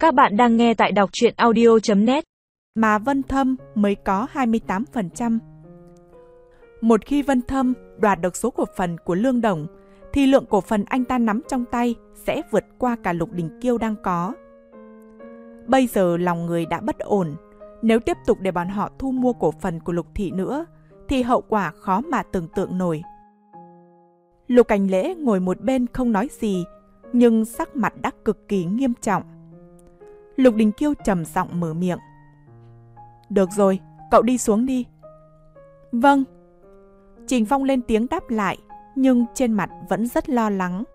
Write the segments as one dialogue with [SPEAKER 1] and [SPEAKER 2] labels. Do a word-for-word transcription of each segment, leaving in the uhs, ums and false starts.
[SPEAKER 1] Các bạn đang nghe tại đọc truyện audio chấm net.
[SPEAKER 2] Mà Vân Thâm mới có hai mươi tám phần trăm. Một khi Vân Thâm đoạt được số cổ phần của Lương Đồng, thì lượng cổ phần anh ta nắm trong tay sẽ vượt qua cả Lục Đình Kiêu đang có. Bây giờ lòng người đã bất ổn, nếu tiếp tục để bọn họ thu mua cổ phần của Lục Thị nữa, thì hậu quả khó mà tưởng tượng nổi. Lục Cảnh Lễ ngồi một bên không nói gì, nhưng sắc mặt đã cực kỳ nghiêm trọng. Lục Đình Kiêu trầm giọng mở miệng. Được rồi, cậu đi xuống đi. Vâng. Trình Phong lên tiếng đáp lại, nhưng trên mặt vẫn rất lo lắng.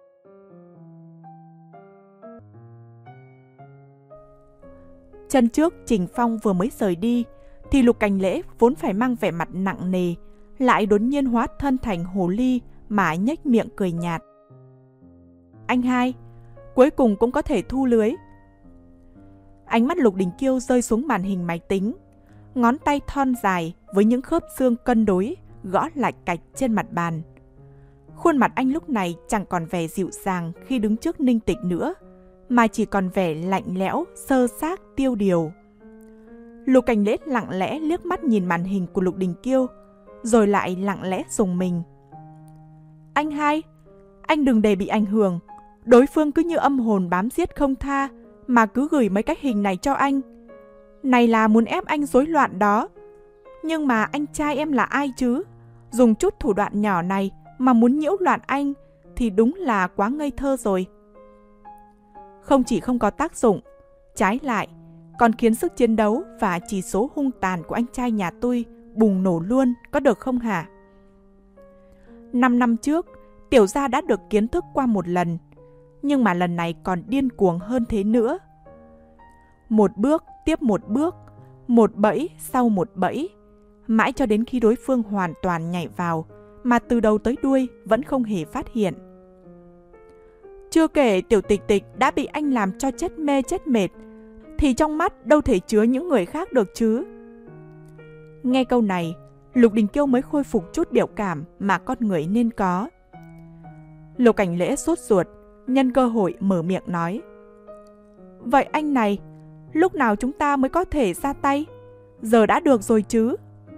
[SPEAKER 2] Chân trước Trình Phong vừa mới rời đi, thì Lục Cảnh Lễ vốn phải mang vẻ mặt nặng nề, lại đột nhiên hóa thân thành hồ ly mà nhếch miệng cười nhạt. Anh hai, cuối cùng cũng có thể thu lưới. Ánh mắt Lục Đình Kiêu rơi xuống màn hình máy tính, ngón tay thon dài với những khớp xương cân đối gõ lạch cạch trên mặt bàn. Khuôn mặt anh lúc này chẳng còn vẻ dịu dàng khi đứng trước Ninh Tịch nữa, mà chỉ còn vẻ lạnh lẽo, sơ xác, tiêu điều. Lục Cảnh Lễ lặng lẽ liếc mắt nhìn màn hình của Lục Đình Kiêu, rồi lại lặng lẽ rùng mình. Anh hai, anh đừng để bị ảnh hưởng. Đối phương cứ như âm hồn bám giết không tha, mà cứ gửi mấy cái hình này cho anh. Này là muốn ép anh rối loạn đó. Nhưng mà anh trai em là ai chứ? Dùng chút thủ đoạn nhỏ này mà muốn nhiễu loạn anh thì đúng là quá ngây thơ rồi. Không chỉ không có tác dụng, trái lại còn khiến sức chiến đấu và chỉ số hung tàn của anh trai nhà tôi bùng nổ luôn, có được không hả? Năm năm trước, Tiểu gia đã được kiến thức qua một lần, nhưng mà lần này còn điên cuồng hơn thế nữa. Một bước tiếp một bước, một bẫy sau một bẫy, mãi cho đến khi đối phương hoàn toàn nhảy vào, mà từ đầu tới đuôi vẫn không hề phát hiện. Chưa kể Tiểu Tịch Tịch đã bị anh làm cho chết mê chết mệt, thì trong mắt đâu thể chứa những người khác được chứ. Nghe câu này, Lục Đình Kiêu mới khôi phục chút biểu cảm mà con người nên có. Lục Cảnh Lễ sốt ruột, nhân cơ hội mở miệng nói. Vậy anh này, lúc nào chúng ta mới có thể ra tay? Giờ đã được rồi chứ?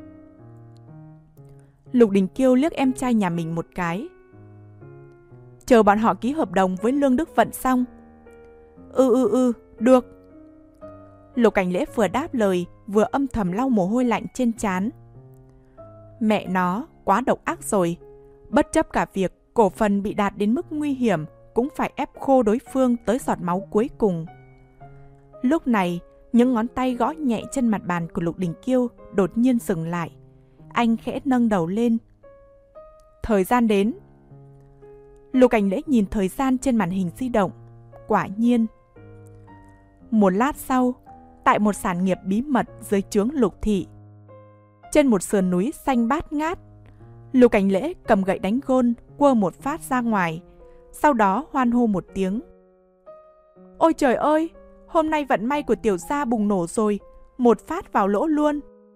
[SPEAKER 2] Lục Đình Kiêu liếc em trai nhà mình một cái. Chờ bọn họ ký hợp đồng với Lương Đức Vận xong. Ừ ừ ừ, được. Lục Cảnh Lễ vừa đáp lời, vừa âm thầm lau mồ hôi lạnh trên trán. Mẹ nó, quá độc ác rồi. Bất chấp cả việc cổ phần bị đạt đến mức nguy hiểm, cũng phải ép khô đối phương tới giọt máu cuối cùng. Lúc này, những ngón tay gõ nhẹ trên mặt bàn của Lục Đình Kiêu đột nhiên dừng lại. Anh khẽ nâng đầu lên. Thời gian đến. Lục Cảnh Lễ nhìn thời gian trên màn hình di động. Quả nhiên. Một lát sau, tại một sản nghiệp bí mật dưới trướng Lục Thị, trên một sườn núi xanh bát ngát, Lục Cảnh Lễ cầm gậy đánh gôn, quơ một phát ra ngoài, sau đó hoan hô một tiếng. Ôi trời ơi, hôm nay vận may của Tiểu gia bùng nổ rồi, một phát vào lỗ luôn.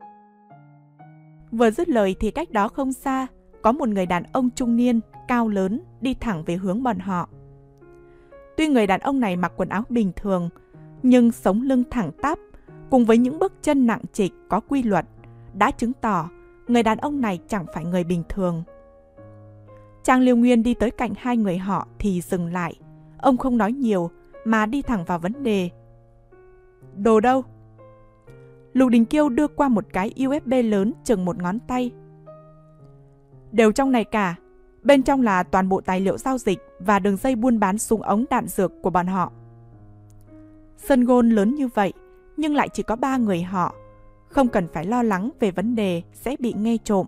[SPEAKER 2] Vừa dứt lời thì cách đó không xa, có một người đàn ông trung niên, cao lớn, đi thẳng về hướng bọn họ. Tuy người đàn ông này mặc quần áo bình thường, nhưng sống lưng thẳng tắp, cùng với những bước chân nặng trịch có quy luật, đã chứng tỏ người đàn ông này chẳng phải người bình thường. Trang Liêu Nguyên đi tới cạnh hai người họ thì dừng lại. Ông không nói nhiều mà đi thẳng vào vấn đề. Đồ đâu? Lục Đình Kiêu đưa qua một cái u ét bê lớn chừng một ngón tay. Đều trong này cả. Bên trong là toàn bộ tài liệu giao dịch và đường dây buôn bán súng ống đạn dược của bọn họ. Sân gôn lớn như vậy, nhưng lại chỉ có ba người họ. Không cần phải lo lắng về vấn đề sẽ bị nghe trộm.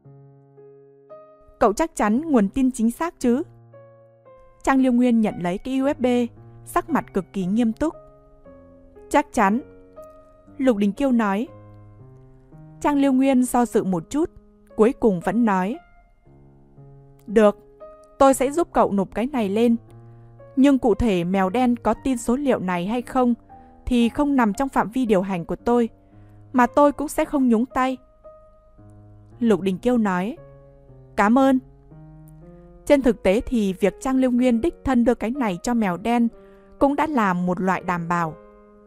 [SPEAKER 2] Cậu chắc chắn nguồn tin chính xác chứ? Trang Liêu Nguyên nhận lấy cái u ét bê, sắc mặt cực kỳ nghiêm túc. Chắc chắn. Lục Đình Kiêu nói. Trang Liêu Nguyên do dự một chút, cuối cùng vẫn nói. Được, tôi sẽ giúp cậu nộp cái này lên. Nhưng cụ thể mèo đen có tin số liệu này hay không thì không nằm trong phạm vi điều hành của tôi, mà tôi cũng sẽ không nhúng tay. Lục Đình Kiêu nói. Cảm ơn. Trên thực tế thì việc Trang Liêu Nguyên đích thân đưa cái này cho mèo đen cũng đã là một loại đảm bảo.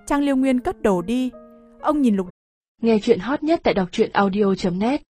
[SPEAKER 2] Trang Liêu Nguyên cất đồ đi. Ông nhìn Lục.
[SPEAKER 3] Nghe chuyện hot nhất tại đọc truyện audio chấm net